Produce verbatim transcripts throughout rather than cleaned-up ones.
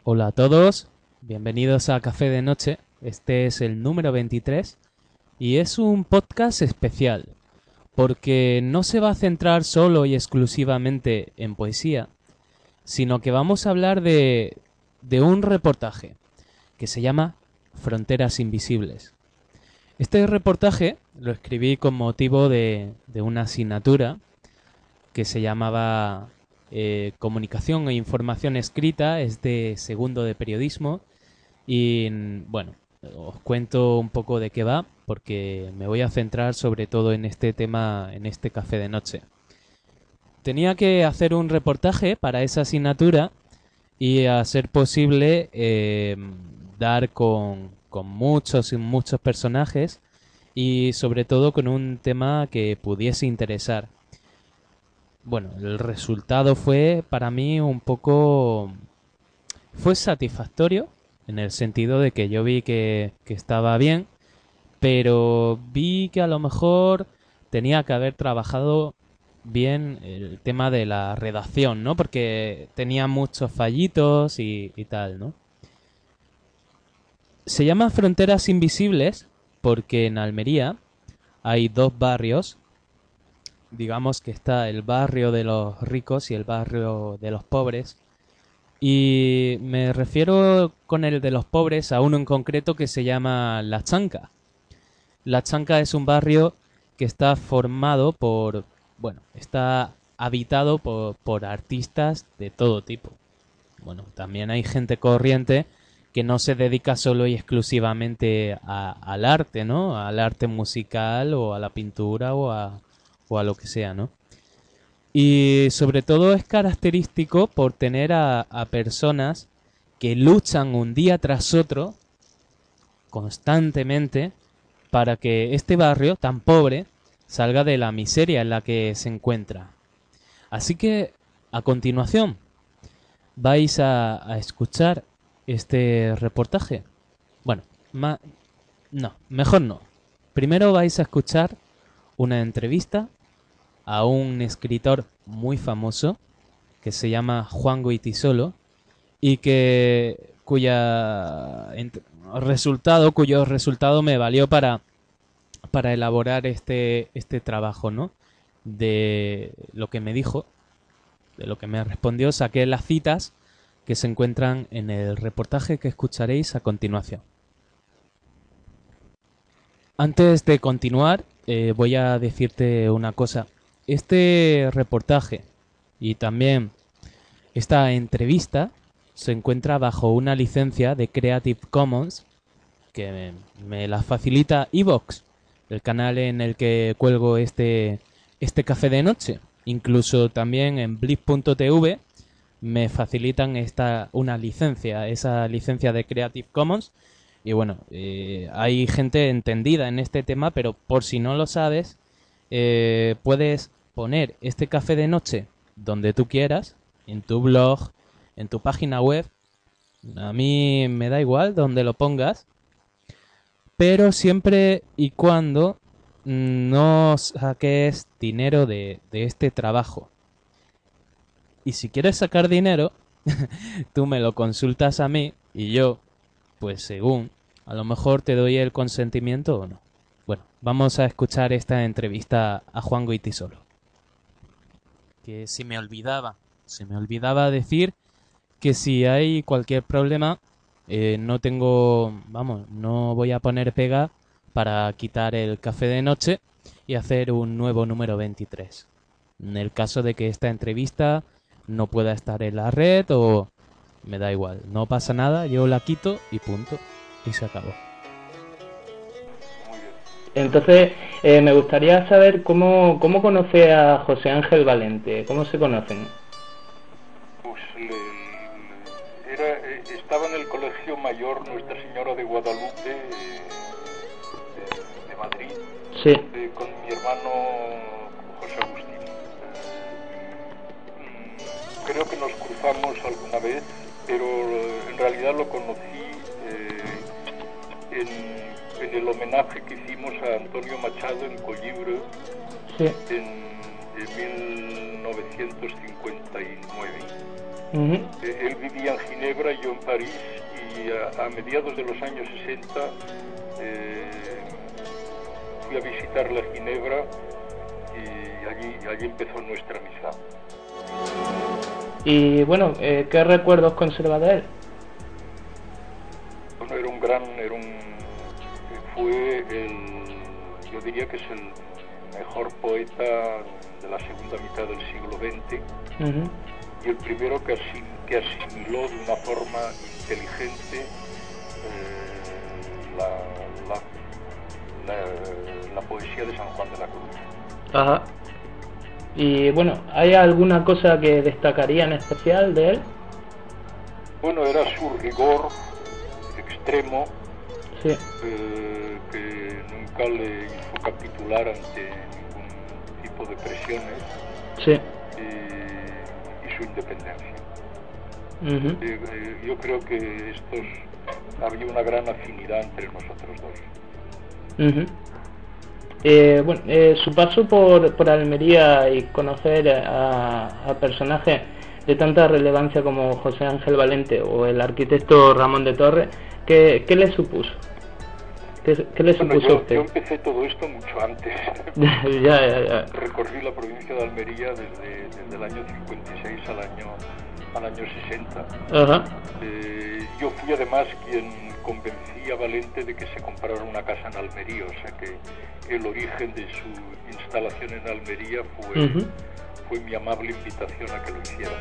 Hola a todos, bienvenidos a Café de Noche. Este es el número veintitrés y es un podcast especial porque no se va a centrar solo y exclusivamente en poesía, sino que vamos a hablar de, de un reportaje que se llama Fronteras Invisibles. Este reportaje lo escribí con motivo de, de una asignatura que se llamaba eh, Comunicación e Información Escrita, es de segundo de periodismo y bueno, os cuento un poco de qué va porque me voy a centrar sobre todo en este tema, en este café de noche. Tenía que hacer un reportaje para esa asignatura y a ser posible eh, dar con, con muchos y muchos personajes y sobre todo con un tema que pudiese interesar. Bueno, el resultado fue para mí un poco... fue satisfactorio en el sentido de que yo vi que, que estaba bien, pero vi que a lo mejor tenía que haber trabajado bien el tema de la redacción, ¿no? Porque tenía muchos fallitos y, y tal, ¿no? Se llama Fronteras Invisibles porque en Almería hay dos barrios. Digamos que está el barrio de los ricos y el barrio de los pobres. Y me refiero con el de los pobres a uno en concreto que se llama La Chanca. La Chanca es un barrio que está formado por, bueno, está habitado por, por artistas de todo tipo. Bueno, también hay gente corriente que no se dedica solo y exclusivamente a, al arte, ¿no? Al arte musical o a la pintura o a, o a lo que sea, ¿no? Y sobre todo es característico por tener a, a personas que luchan un día tras otro constantemente para que este barrio tan pobre salga de la miseria en la que se encuentra. Así que a continuación vais a, a escuchar este reportaje. Bueno, ma- no, mejor no. Primero vais a escuchar una entrevista a un escritor muy famoso que se llama Juan Goytisolo y que cuya ent- resultado, cuyo resultado me valió para, para elaborar este, este trabajo, ¿no? De lo que me dijo, de lo que me respondió, saqué las citas que se encuentran en el reportaje que escucharéis a continuación. Antes de continuar, eh, voy a decirte una cosa. Este reportaje y también esta entrevista se encuentra bajo una licencia de Creative Commons que me, me la facilita iVoox, el canal en el que cuelgo este, este café de noche. Incluso también en blip punto t v me facilitan esta una licencia, esa licencia de Creative Commons. Y bueno, eh, hay gente entendida en este tema, pero por si no lo sabes, eh, puedes poner este café de noche donde tú quieras, en tu blog, en tu página web. A mí me da igual donde lo pongas, pero siempre y cuando no saques dinero de, de este trabajo. Y si quieres sacar dinero, tú me lo consultas a mí y yo, pues según, a lo mejor te doy el consentimiento o no. Bueno, vamos a escuchar esta entrevista a Juan Goytisolo. Que se me olvidaba, se me olvidaba decir que si hay cualquier problema, eh, no tengo, vamos, no voy a poner pega para quitar el café de noche y hacer un nuevo número veintitrés. En el caso de que esta entrevista no pueda estar en la red o me da igual, no pasa nada, yo la quito y punto, y se acabó. Entonces, eh, me gustaría saber cómo, cómo conoce a José Ángel Valente, cómo se conocen. Pues le, le, era, eh, estaba en el Colegio Mayor Nuestra Señora de Guadalupe eh, de, de Madrid, Sí. eh, con mi hermano José Agustín. Eh, creo que nos cruzamos alguna vez, pero en realidad lo conocí eh, en, en el homenaje que hicimos a Antonio Machado en Collibre, Sí. en, en mil novecientos cincuenta y nueve. Uh-huh. Eh, él vivía en Ginebra y yo en París, y a, a mediados de los años sesenta eh, fui a visitarla a Ginebra y allí, allí empezó nuestra amistad. Y bueno, eh, ¿qué recuerdos conserva de él? Bueno, era un gran, era un, fue el, yo diría que es el mejor poeta de la segunda mitad del siglo veinte, uh-huh. y el primero que, asim, que asimiló de una forma inteligente eh, la, la, la, la poesía de San Juan de la Cruz. Ajá. Y bueno, ¿hay alguna cosa que destacaría en especial de él? Bueno, era su rigor extremo, sí. eh, que nunca le hizo capitular ante ningún tipo de presiones, sí. y, y su independencia. Uh-huh. eh, eh, yo creo que estos había una gran afinidad entre nosotros dos. Uh-huh. Eh, bueno, eh, su paso por, por Almería y conocer a, a personajes de tanta relevancia como José Ángel Valente o el arquitecto Ramón de Torres, ¿qué, qué le supuso? ¿Qué, qué le bueno, supuso yo, a usted? Yo empecé todo esto mucho antes. ya, ya, ya. Recorrí la provincia de Almería desde, desde el año cincuenta y seis al año, al año sesenta. Ajá. Eh, yo fui además quien convencí a Valente de que se comprara una casa en Almería, o sea que el origen de su instalación en Almería fue, uh-huh. fue mi amable invitación a que lo hiciera.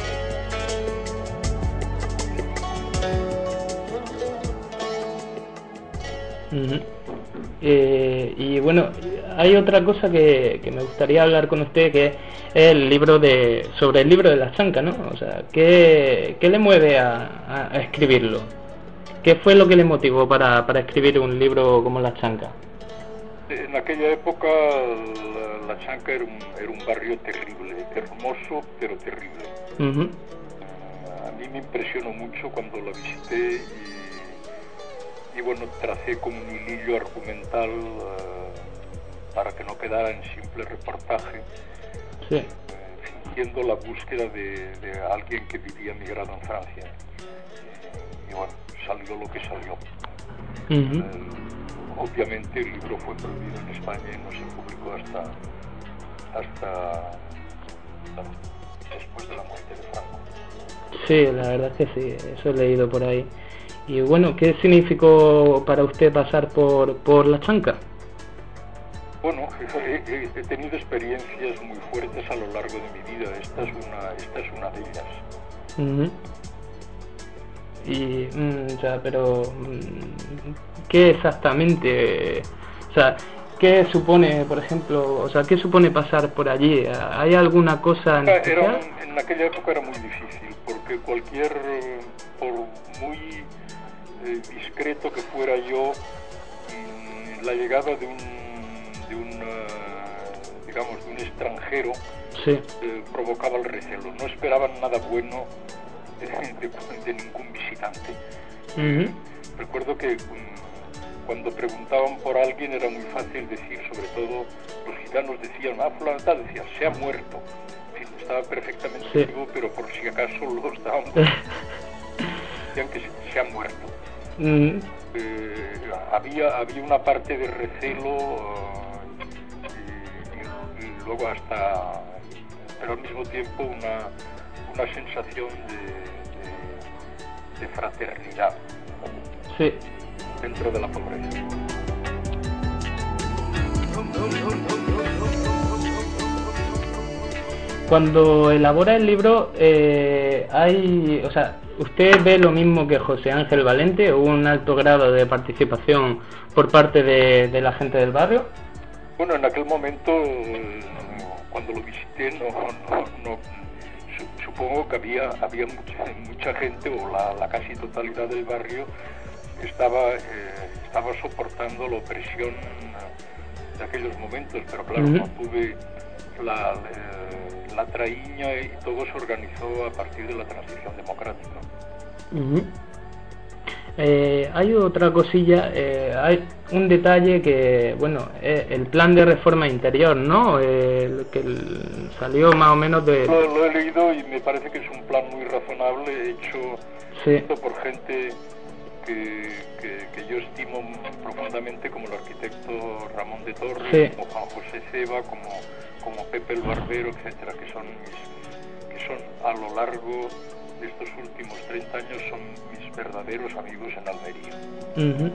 Uh-huh. Eh, y bueno, hay otra cosa que, que me gustaría hablar con usted, que es el libro de sobre el libro de la chanca, ¿no? O sea, ¿qué, qué le mueve a, a escribirlo? ¿Qué fue lo que le motivó para, para escribir un libro como La Chanca? En aquella época la, la Chanca era un, era un barrio terrible, hermoso pero terrible. Uh-huh. A mí me impresionó mucho cuando la visité y, y bueno, tracé como un hilillo argumental uh, para que no quedara en simple reportaje, sí. uh, fingiendo la búsqueda de, de alguien que vivía migrado en Francia. Y, y bueno, salió lo que salió. Uh-huh. Eh, obviamente el libro fue prohibido en España y no se publicó hasta hasta bueno, después de la muerte de Franco. Sí, la verdad es que sí, eso he leído por ahí. Y bueno, ¿qué significó para usted pasar por, por La Chanca? Bueno, he, he tenido experiencias muy fuertes a lo largo de mi vida. Esta es una, esta es una de ellas. Uh-huh. Y, mm, o sea, pero ¿qué exactamente? O sea, ¿qué supone, por ejemplo, o sea, qué supone pasar por allí? ¿Hay alguna cosa en especial? Era, en aquella época era muy difícil, porque cualquier, por muy eh, discreto que fuera yo, mmm, la llegada de un, de un uh, digamos, de un extranjero, sí. eh, provocaba el recelo. No esperaban nada bueno de, de, de ningún visitante. Uh-huh. Recuerdo que um, cuando preguntaban por alguien era muy fácil decir, sobre todo los gitanos decían, ah, fulano tal, decía, se ha muerto. En fin, estaba perfectamente sí. vivo, pero por si acaso lo estaban decían que se, se ha muerto. Uh-huh. Eh, había, había una parte de recelo uh, y, y, y luego hasta, pero al mismo tiempo una, una sensación de, de, de fraternidad. Sí. Dentro de la pobreza. Cuando elabora el libro, eh, hay, o sea, ¿usted ve lo mismo que José Ángel Valente? ¿Hubo un alto grado de participación por parte de, de la gente del barrio? Bueno, en aquel momento, cuando lo visité, no, no, no supongo que había, había mucha, mucha gente, o la, la casi totalidad del barrio, estaba, eh, estaba soportando la opresión de aquellos momentos, pero claro, uh-huh. no tuve la, eh, la traíña y todo se organizó a partir de la transición democrática. Uh-huh. Eh, hay otra cosilla, eh, hay un detalle que, bueno, eh, el plan de reforma interior, ¿no? Eh, que el, salió más o menos de... Lo, lo he leído y me parece que es un plan muy razonable, hecho, Sí. hecho por gente que, que, que yo estimo profundamente, como el arquitecto Ramón de Torres, Sí. como Juan José Ceba, como, como Pepe el Barbero, etcétera, que son mis, que son a lo largo de estos últimos treinta años son mis verdaderos amigos en Almería. Ujú.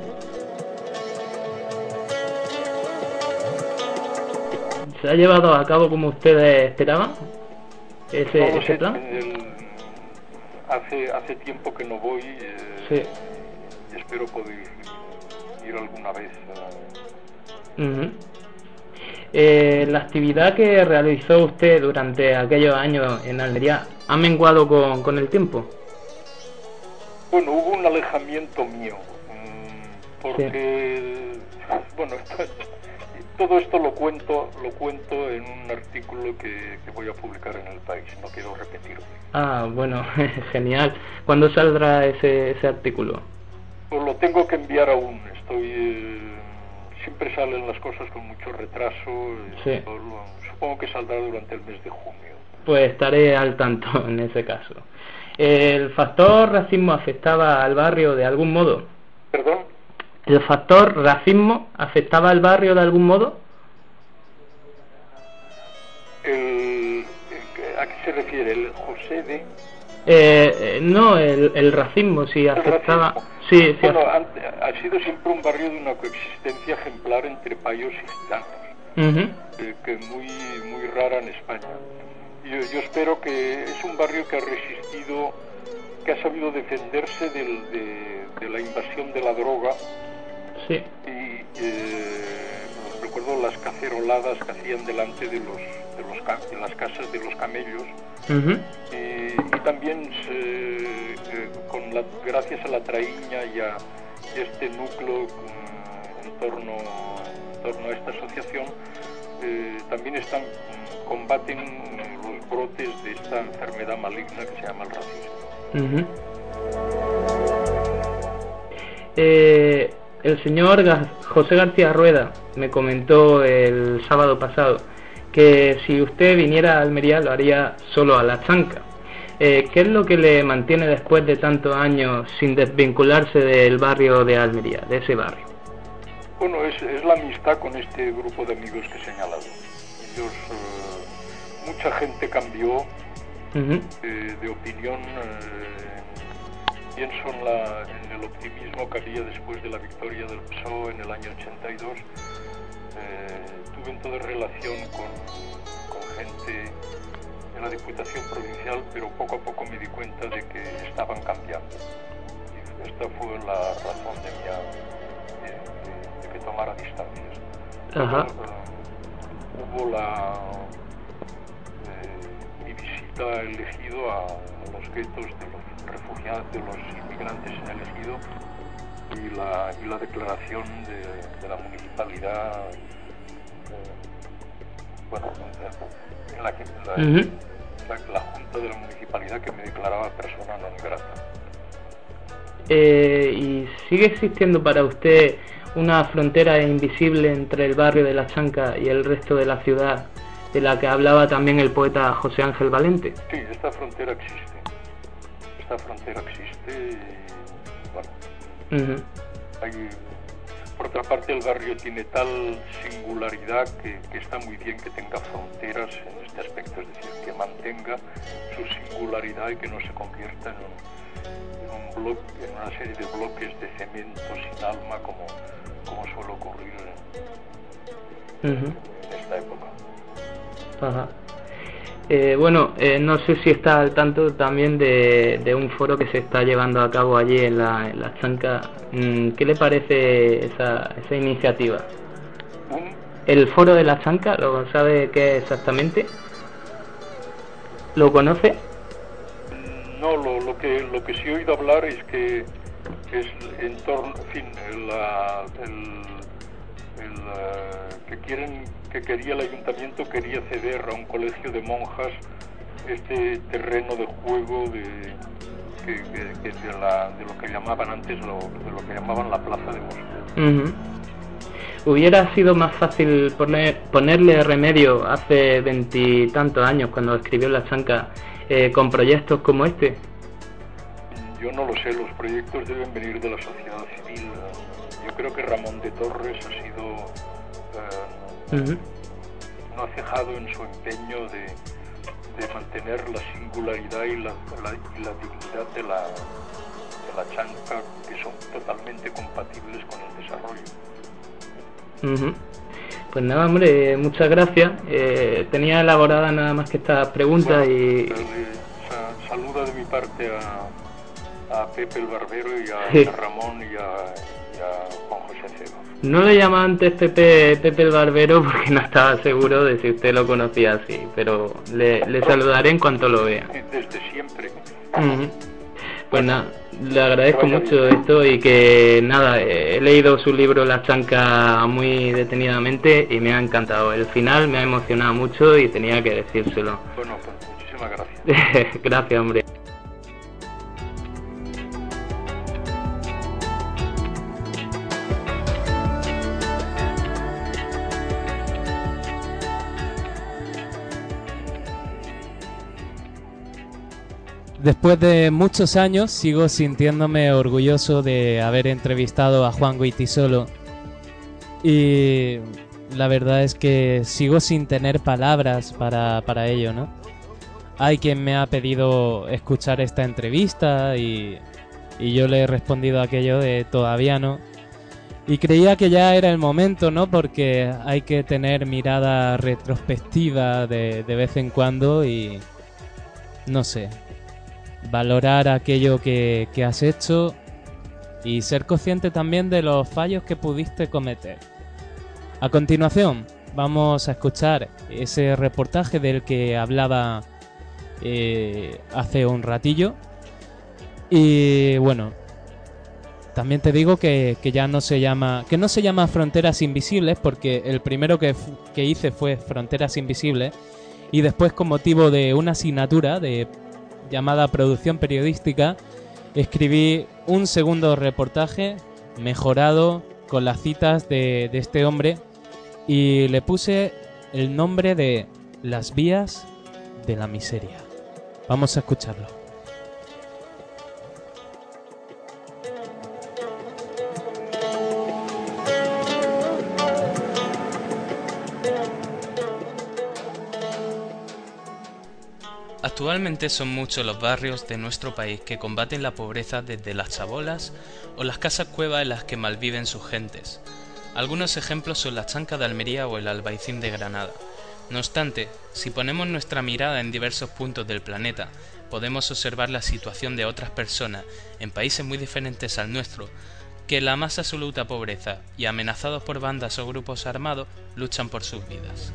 ¿Se ha llevado a cabo como ustedes esperaban ese, No lo ese sé, plan? el- hace, hace tiempo que no voy, eh, Sí. y espero poder ir alguna vez. eh. Ujú. Eh, la actividad que realizó usted durante aquellos años en Almería, ¿ha menguado con, con el tiempo? Bueno, hubo un alejamiento mío, mmm, porque, bueno, esto- todo esto lo cuento, lo cuento en un artículo que, que voy a publicar en El País, no quiero repetirme. Ah, bueno, genial. ¿Cuándo saldrá ese, ese artículo? Pues lo tengo que enviar aún, estoy, eh, siempre salen las cosas con mucho retraso, eh, Sí. lo- lo- supongo que saldrá durante el mes de junio. Pues estaré al tanto en ese caso. ¿El factor racismo afectaba al barrio de algún modo? ¿Perdón? ¿El factor racismo afectaba al barrio de algún modo? El, el- ¿A qué se refiere? ¿El José de...? Eh, eh, no, el, el racismo sí El afectaba. racismo. Sí, sí. Bueno, af- ante- ha sido siempre un barrio de una coexistencia ejemplar entre payos y gitanos, Ujú. eh, que muy muy rara en España. Yo, yo espero que es un barrio que ha resistido, que ha sabido defenderse del- de, de la invasión de la droga Sí. y eh, recuerdo las caceroladas que hacían delante de los de los ca- de las casas de los camellos. Ujú. Y, y también se, eh, con la, gracias a la traíña y a y este núcleo mm, en, torno, en torno a esta asociación, eh, también están mm, combaten los brotes de esta enfermedad maligna que se llama el racismo. Ujú. Eh, el señor Gar- José García Rueda me comentó el sábado pasado que si usted viniera a Almería lo haría solo a la chanca. Eh, ¿Qué es lo que le mantiene después de tantos años sin desvincularse del barrio de Almería, de ese barrio? Bueno, es, es la amistad con este grupo de amigos que he señalado. Ellos, eh, mucha gente cambió Ujú. eh, de opinión. Eh, pienso en, la, en el optimismo que había después de la victoria del P S O E en el año ochenta y dos. Eh, tuve entonces relación con, con gente en la Diputación Provincial, pero poco a poco me di cuenta de que estaban cambiando. Y esta fue la razón de, mi, de, de, de que tomara distancias. Ajá. Pero, eh, hubo la, eh, mi visita a El Ejido, a, a los guetos de los refugiados, de los inmigrantes en El Ejido, y la, y la declaración de, de la municipalidad, eh, bueno, en la que la, Ujú. la, la Junta de la Municipalidad que me declaraba persona non grata. Eh, ¿y sigue existiendo para usted una frontera invisible entre el barrio de La Chanca y el resto de la ciudad, de la que hablaba también el poeta José Ángel Valente? Sí, esta frontera existe. Esta frontera existe y, bueno, Ujú. hay, por otra parte el barrio tiene tal singularidad que, que está muy bien que tenga fronteras en este aspecto, es decir, que mantenga su singularidad y que no se convierta en un, en un bloque, en una serie de bloques de cemento sin alma como, como suele ocurrir en, Ujú. en esta época. Ajá. Eh, bueno, eh, no sé si está al tanto también de, de un foro que se está llevando a cabo allí en la, en la Chanca. Mm, ¿Qué le parece esa, esa iniciativa? Un, ¿El foro de la Chanca, lo sabe qué es exactamente? ¿Lo conoce? no, lo, lo que lo que sí he oído hablar es que es en torno, en fin, la, el, el, uh, que quieren que quería el ayuntamiento quería ceder a un colegio de monjas este terreno de juego de que, que, que de, la, de lo que llamaban antes, lo, de lo que llamaban la Plaza de Moscú. Uh-huh. ¿Hubiera sido más fácil poner, ponerle remedio hace veintitantos años, cuando escribió La Chanca, eh, con proyectos como este? Yo no lo sé, los proyectos deben venir de la sociedad civil. Yo creo que Ramón de Torres ha sido... Eh, uh-huh. no ha cejado en su empeño de, de mantener la singularidad y la, la, y la dignidad de la, de la chanca, que son totalmente compatibles con el desarrollo. Uh-huh. Pues nada, hombre, muchas gracias. Eh, tenía elaborada nada más que esta pregunta. Bueno, y... sa- saluda de mi parte a, a Pepe el Barbero y a, sí. a Ramón y a, y a Juan José Ceba. No le llamaba antes Pepe, Pepe el Barbero porque no estaba seguro de si usted lo conocía así, pero le, le saludaré en cuanto lo vea. Desde siempre. Uh-huh. Pues nada, le agradezco mucho esto y que nada, he leído su libro La Chanca muy detenidamente y me ha encantado. El final me ha emocionado mucho y tenía que decírselo. Bueno, pues muchísimas gracias. Gracias, hombre. Después de muchos años sigo sintiéndome orgulloso de haber entrevistado a Juan Goytisolo y la verdad es que sigo sin tener palabras para, para ello, ¿no? Hay quien me ha pedido escuchar esta entrevista y, y yo le he respondido aquello de todavía no. Y creía que ya era el momento, ¿no? Porque hay que tener mirada retrospectiva de, de vez en cuando y no sé, valorar aquello que, que has hecho y ser consciente también de los fallos que pudiste cometer. A continuación vamos a escuchar ese reportaje del que hablaba eh, hace un ratillo y bueno, también te digo que, que ya no se llama que no se llama Fronteras Invisibles, porque el primero que, que hice fue Fronteras Invisibles y después, con motivo de una asignatura de llamada Producción Periodística, escribí un segundo reportaje mejorado con las citas de, de este hombre y le puse el nombre de Las vías de la miseria. Vamos a escucharlo. Actualmente son muchos los barrios de nuestro país que combaten la pobreza, desde las chabolas o las casas cuevas en las que malviven sus gentes. Algunos ejemplos son la Chanca de Almería o el Albaicín de Granada. No obstante, si ponemos nuestra mirada en diversos puntos del planeta, podemos observar la situación de otras personas en países muy diferentes al nuestro, que en la más absoluta pobreza y amenazados por bandas o grupos armados luchan por sus vidas.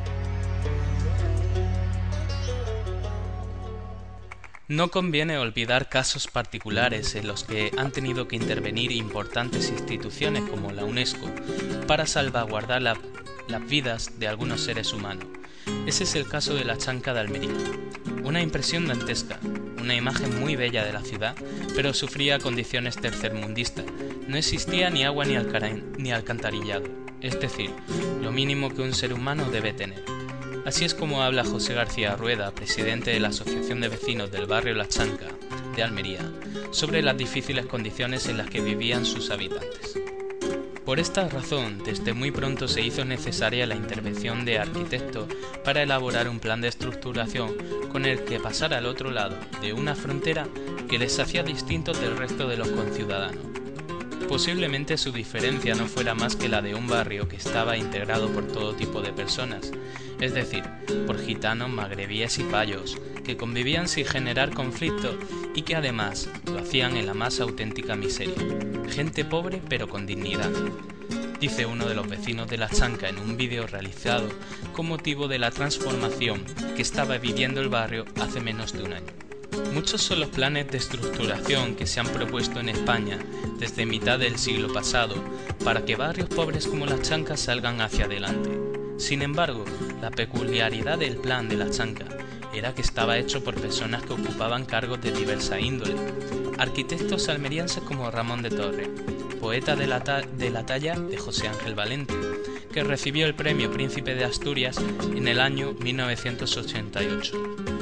No conviene olvidar casos particulares en los que han tenido que intervenir importantes instituciones como la UNESCO para salvaguardar la, las vidas de algunos seres humanos. Ese es el caso de la Chanca de Almería. Una impresión dantesca, una imagen muy bella de la ciudad, pero sufría condiciones tercermundistas. No existía ni agua ni, alcara- ni alcantarillado, es decir, lo mínimo que un ser humano debe tener. Así es como habla José García Rueda, presidente de la Asociación de Vecinos del barrio La Chanca de Almería, sobre las difíciles condiciones en las que vivían sus habitantes. Por esta razón, desde muy pronto se hizo necesaria la intervención de arquitectos para elaborar un plan de estructuración con el que pasar al otro lado de una frontera que les hacía distintos del resto de los conciudadanos. Posiblemente su diferencia no fuera más que la de un barrio que estaba integrado por todo tipo de personas, es decir, por gitanos, magrebíes y payos, que convivían sin generar conflicto y que además lo hacían en la más auténtica miseria. Gente pobre pero con dignidad, dice uno de los vecinos de La Chanca en un vídeo realizado con motivo de la transformación que estaba viviendo el barrio hace menos de un año. Muchos son los planes de estructuración que se han propuesto en España desde mitad del siglo pasado para que barrios pobres como La Chanca salgan hacia adelante. Sin embargo, la peculiaridad del plan de La Chanca era que estaba hecho por personas que ocupaban cargos de diversa índole. Arquitectos almerienses como Ramón de Torres, poeta de la, ta de la talla de José Ángel Valente, que recibió el premio Príncipe de Asturias en el año mil novecientos ochenta y ocho.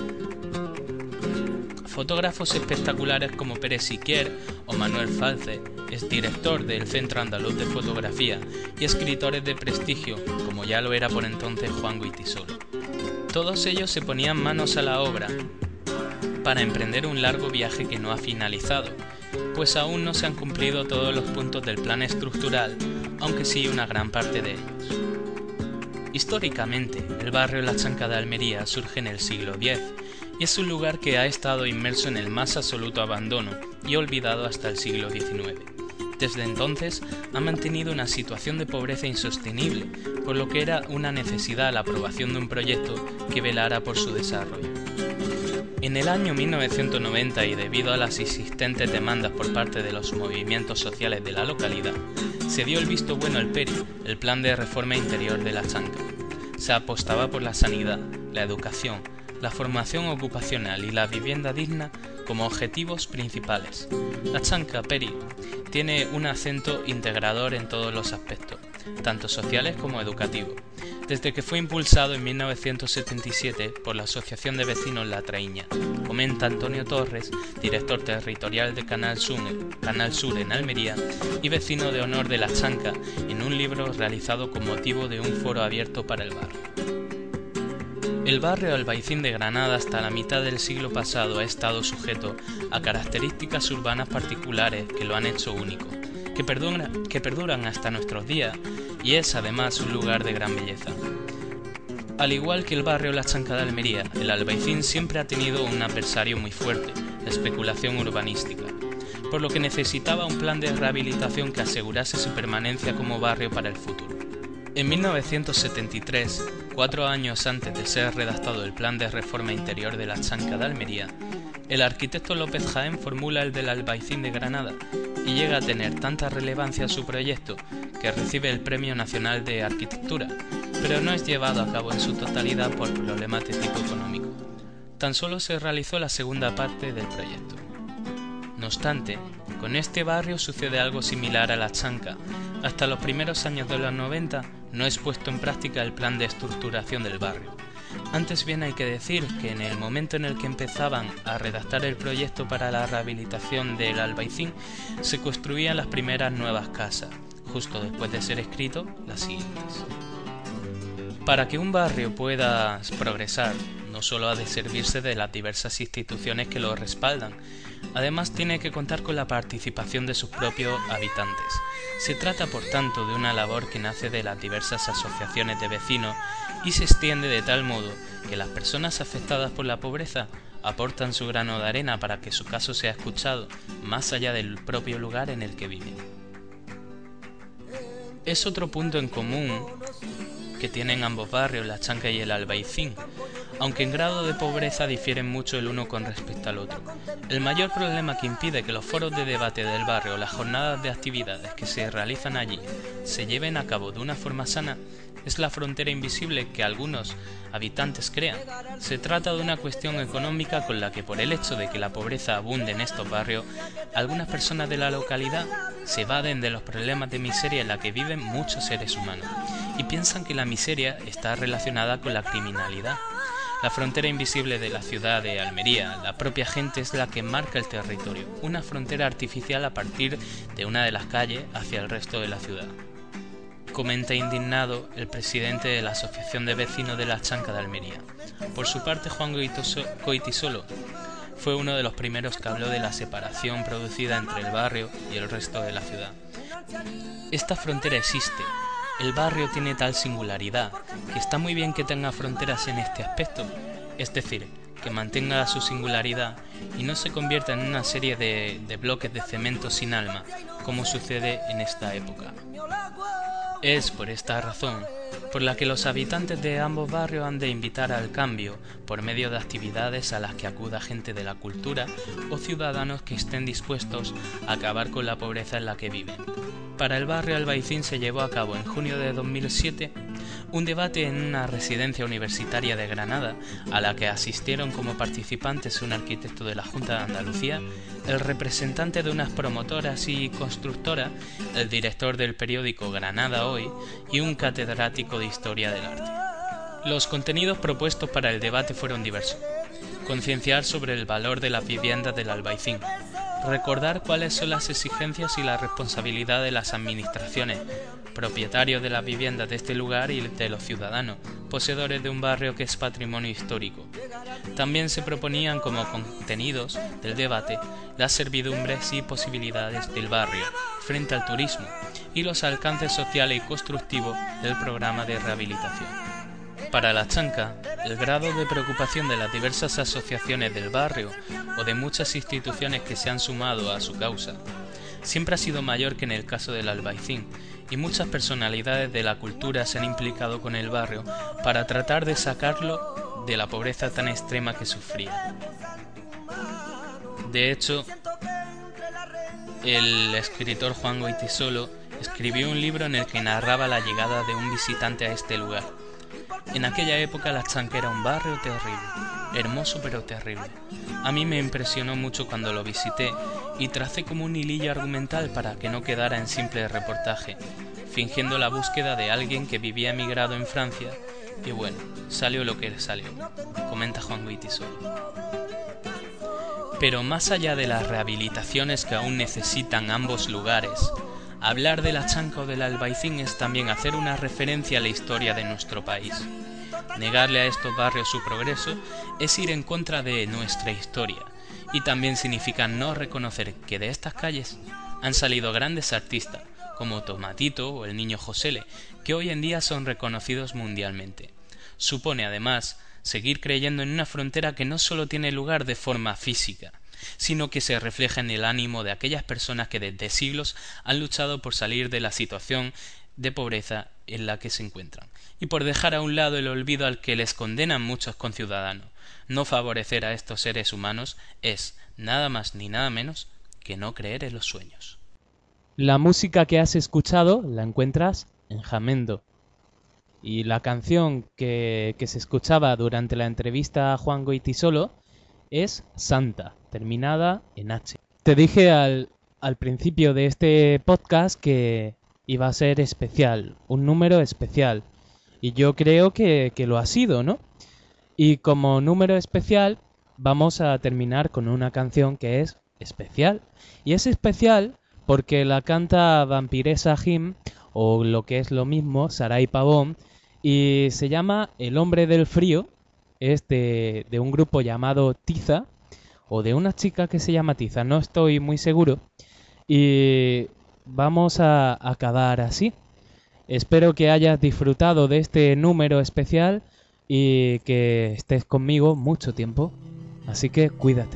Fotógrafos espectaculares como Pérez Siquier o Manuel Falce, es director del Centro Andaluz de Fotografía, y escritores de prestigio, como ya lo era por entonces Juan Goytisolo. Todos ellos se ponían manos a la obra para emprender un largo viaje que no ha finalizado, pues aún no se han cumplido todos los puntos del plan estructural, aunque sí una gran parte de ellos. Históricamente, el barrio La Chanca de Almería surge en el siglo diez, y es un lugar que ha estado inmerso en el más absoluto abandono y olvidado hasta el siglo diecinueve. Desde entonces ha mantenido una situación de pobreza insostenible, por lo que era una necesidad la aprobación de un proyecto que velara por su desarrollo. En el año mil novecientos noventa, y debido a las insistentes demandas por parte de los movimientos sociales de la localidad, se dio el visto bueno al P E R I, el Plan de Reforma Interior de La Chanca. Se apostaba por la sanidad, la educación, la formación ocupacional y la vivienda digna como objetivos principales. La Chanca P E R I tiene un acento integrador en todos los aspectos, tanto sociales como educativos, desde que fue impulsado en mil novecientos setenta y siete por la Asociación de Vecinos La Traíña, comenta Antonio Torres, director territorial de Canal Sur, Canal Sur en Almería y vecino de honor de La Chanca, en un libro realizado con motivo de un foro abierto para el barrio. El barrio Albaicín de Granada hasta la mitad del siglo pasado ha estado sujeto a características urbanas particulares que lo han hecho único, que perduran, que perduran hasta nuestros días, y es además un lugar de gran belleza. Al igual que el barrio La Chanca de Almería, el Albaicín siempre ha tenido un adversario muy fuerte, la especulación urbanística, por lo que necesitaba un plan de rehabilitación que asegurase su permanencia como barrio para el futuro. En mil novecientos setenta y tres, cuatro años antes de ser redactado el Plan de Reforma Interior de La Chanca de Almería, el arquitecto López Jaén formula el del Albaicín de Granada y llega a tener tanta relevancia su proyecto que recibe el Premio Nacional de Arquitectura, pero no es llevado a cabo en su totalidad por problemas de tipo económico. Tan solo se realizó la segunda parte del proyecto. No obstante, con este barrio sucede algo similar a La Chanca. Hasta los primeros años de los noventa no es puesto en práctica el plan de estructuración del barrio. Antes bien hay que decir que en el momento en el que empezaban a redactar el proyecto para la rehabilitación del Albaicín, se construían las primeras nuevas casas, justo después de ser escrito las siguientes. Para que un barrio pueda progresar, no solo ha de servirse de las diversas instituciones que lo respaldan, además tiene que contar con la participación de sus propios habitantes. Se trata, por tanto, de una labor que nace de las diversas asociaciones de vecinos y se extiende de tal modo que las personas afectadas por la pobreza aportan su grano de arena para que su caso sea escuchado más allá del propio lugar en el que viven. Es otro punto en común que tienen ambos barrios, La Chanca y el Albaicín, aunque en grado de pobreza difieren mucho el uno con respecto al otro. El mayor problema que impide que los foros de debate del barrio o las jornadas de actividades que se realizan allí se lleven a cabo de una forma sana es la frontera invisible que algunos habitantes crean. Se trata de una cuestión económica con la que, por el hecho de que la pobreza abunde en estos barrios, algunas personas de la localidad se evaden de los problemas de miseria en la que viven muchos seres humanos y piensan que la miseria está relacionada con la criminalidad. La frontera invisible de la ciudad de Almería, la propia gente es la que marca el territorio, una frontera artificial a partir de una de las calles hacia el resto de la ciudad. Comenta indignado el presidente de la Asociación de Vecinos de La Chanca de Almería. Por su parte, Juan Goytisolo fue uno de los primeros que habló de la separación producida entre el barrio y el resto de la ciudad. Esta frontera existe. El barrio tiene tal singularidad que está muy bien que tenga fronteras en este aspecto, es decir, que mantenga su singularidad y no se convierta en una serie de, de bloques de cemento sin alma, como sucede en esta época. Es por esta razón por la que los habitantes de ambos barrios han de invitar al cambio por medio de actividades a las que acuda gente de la cultura o ciudadanos que estén dispuestos a acabar con la pobreza en la que viven. Para el barrio Albaicín se llevó a cabo en junio de dos mil siete un debate en una residencia universitaria de Granada, a la que asistieron como participantes un arquitecto de la Junta de Andalucía, el representante de unas promotoras y constructoras, el director del periódico Granada Hoy y un catedrático de Historia del Arte. Los contenidos propuestos para el debate fueron diversos. Concienciar sobre el valor de las viviendas del Albaicín, recordar cuáles son las exigencias y la responsabilidad de las administraciones, propietarios de las viviendas de este lugar y de los ciudadanos, poseedores de un barrio que es patrimonio histórico. También se proponían como contenidos del debate las servidumbres y posibilidades del barrio frente al turismo y los alcances sociales y constructivos del programa de rehabilitación. Para la Chanca, el grado de preocupación de las diversas asociaciones del barrio o de muchas instituciones que se han sumado a su causa siempre ha sido mayor que en el caso del Albaicín, y muchas personalidades de la cultura se han implicado con el barrio para tratar de sacarlo de la pobreza tan extrema que sufría. De hecho, el escritor Juan Goytisolo escribió un libro en el que narraba la llegada de un visitante a este lugar. En aquella época la Chanca era un barrio terrible, hermoso pero terrible. A mí me impresionó mucho cuando lo visité y tracé como un hilillo argumental para que no quedara en simple reportaje, fingiendo la búsqueda de alguien que vivía emigrado en Francia, y bueno, salió lo que salió, comenta Juan Goytisolo. Pero más allá de las rehabilitaciones que aún necesitan ambos lugares, hablar de la Chanca o del Albaicín es también hacer una referencia a la historia de nuestro país. Negarle a estos barrios su progreso es ir en contra de nuestra historia, y también significa no reconocer que de estas calles han salido grandes artistas, como Tomatito o el Niño Josele, que hoy en día son reconocidos mundialmente. Supone, además, seguir creyendo en una frontera que no solo tiene lugar de forma física, sino que se refleja en el ánimo de aquellas personas que desde siglos han luchado por salir de la situación de pobreza en la que se encuentran, y por dejar a un lado el olvido al que les condenan muchos conciudadanos. No favorecer a estos seres humanos es, nada más ni nada menos, que no creer en los sueños. La música que has escuchado la encuentras en Jamendo. Y la canción que, que se escuchaba durante la entrevista a Juan Goytisolo es Santa, terminada en H. Te dije al, al principio de este podcast que iba a ser especial, un número especial. Y yo creo que, que lo ha sido, ¿no? Y como número especial vamos a terminar con una canción que es especial. Y es especial porque la canta Vampiresa Jim, o lo que es lo mismo, Saray Pavón, y se llama El Hombre del Frío. Es de, de un grupo llamado Tiza, o de una chica que se llama Tiza, no estoy muy seguro. Y vamos a acabar así. Espero que hayas disfrutado de este número especial y que estés conmigo mucho tiempo. Así que cuídate.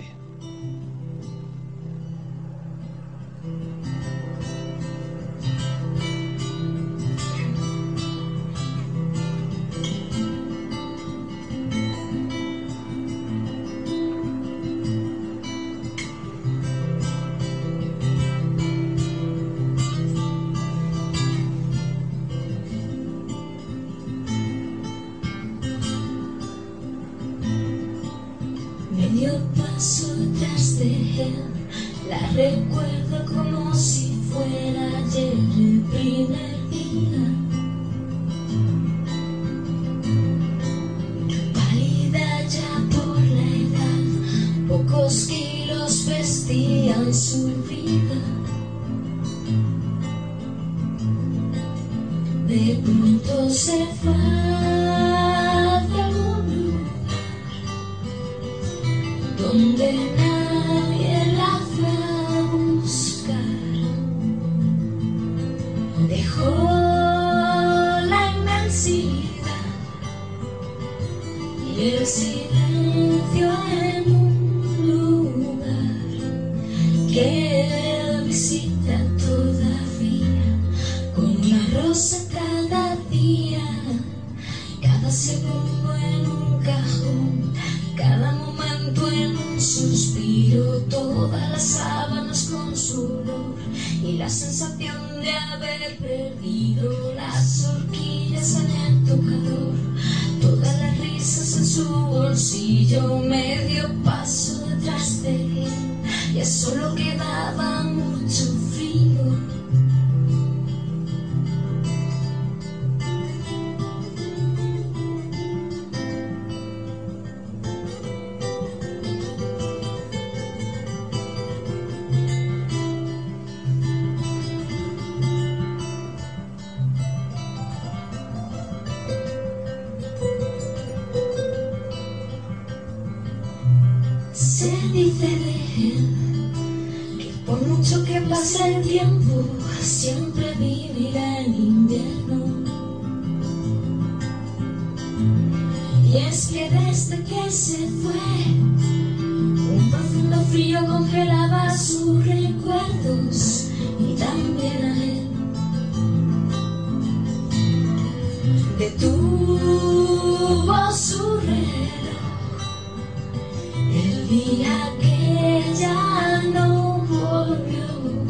Medio paso tras de él, la recuerdo como si fuera ayer el primer día. Pálida ya por la edad, pocos kilos vestían su vida. De pronto se fue hacia algún lugar donde nadie la fue a buscar. Dejó la inmensidad y el silencio en un lugar que él visita todavía, con una rosa cada día, cada segundo en un cajón, cada momento en un suspiro, todas las sábanas con su olor y la sensación de haber perdido las horquillas aliento bolsillo medio paso detrás de él, ya solo quedaba mucho frío. Se dice de él que por mucho que pase el tiempo, siempre vivirá en invierno. Y es que desde que se fue, un profundo frío congelaba sus recuerdos y también a él. Detuvo su reloj el día que ya no volvió.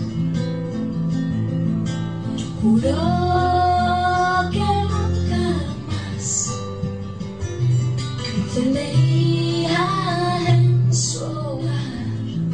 Juró que nunca más encendería en su hogar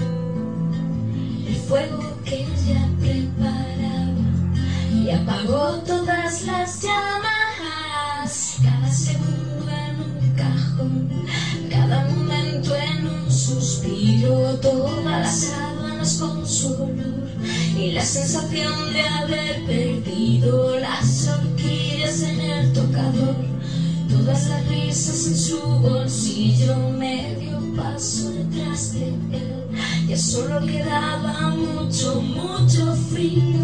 el fuego que ella preparaba y apagó todas las llamas. Cada segundo en un cajón, cada momento en un suspiro, todas las sábanas con su olor y la sensación de haber perdido las orquídeas en el tocador, todas las risas en su bolsillo, medio paso detrás de él, ya solo quedaba mucho, mucho frío.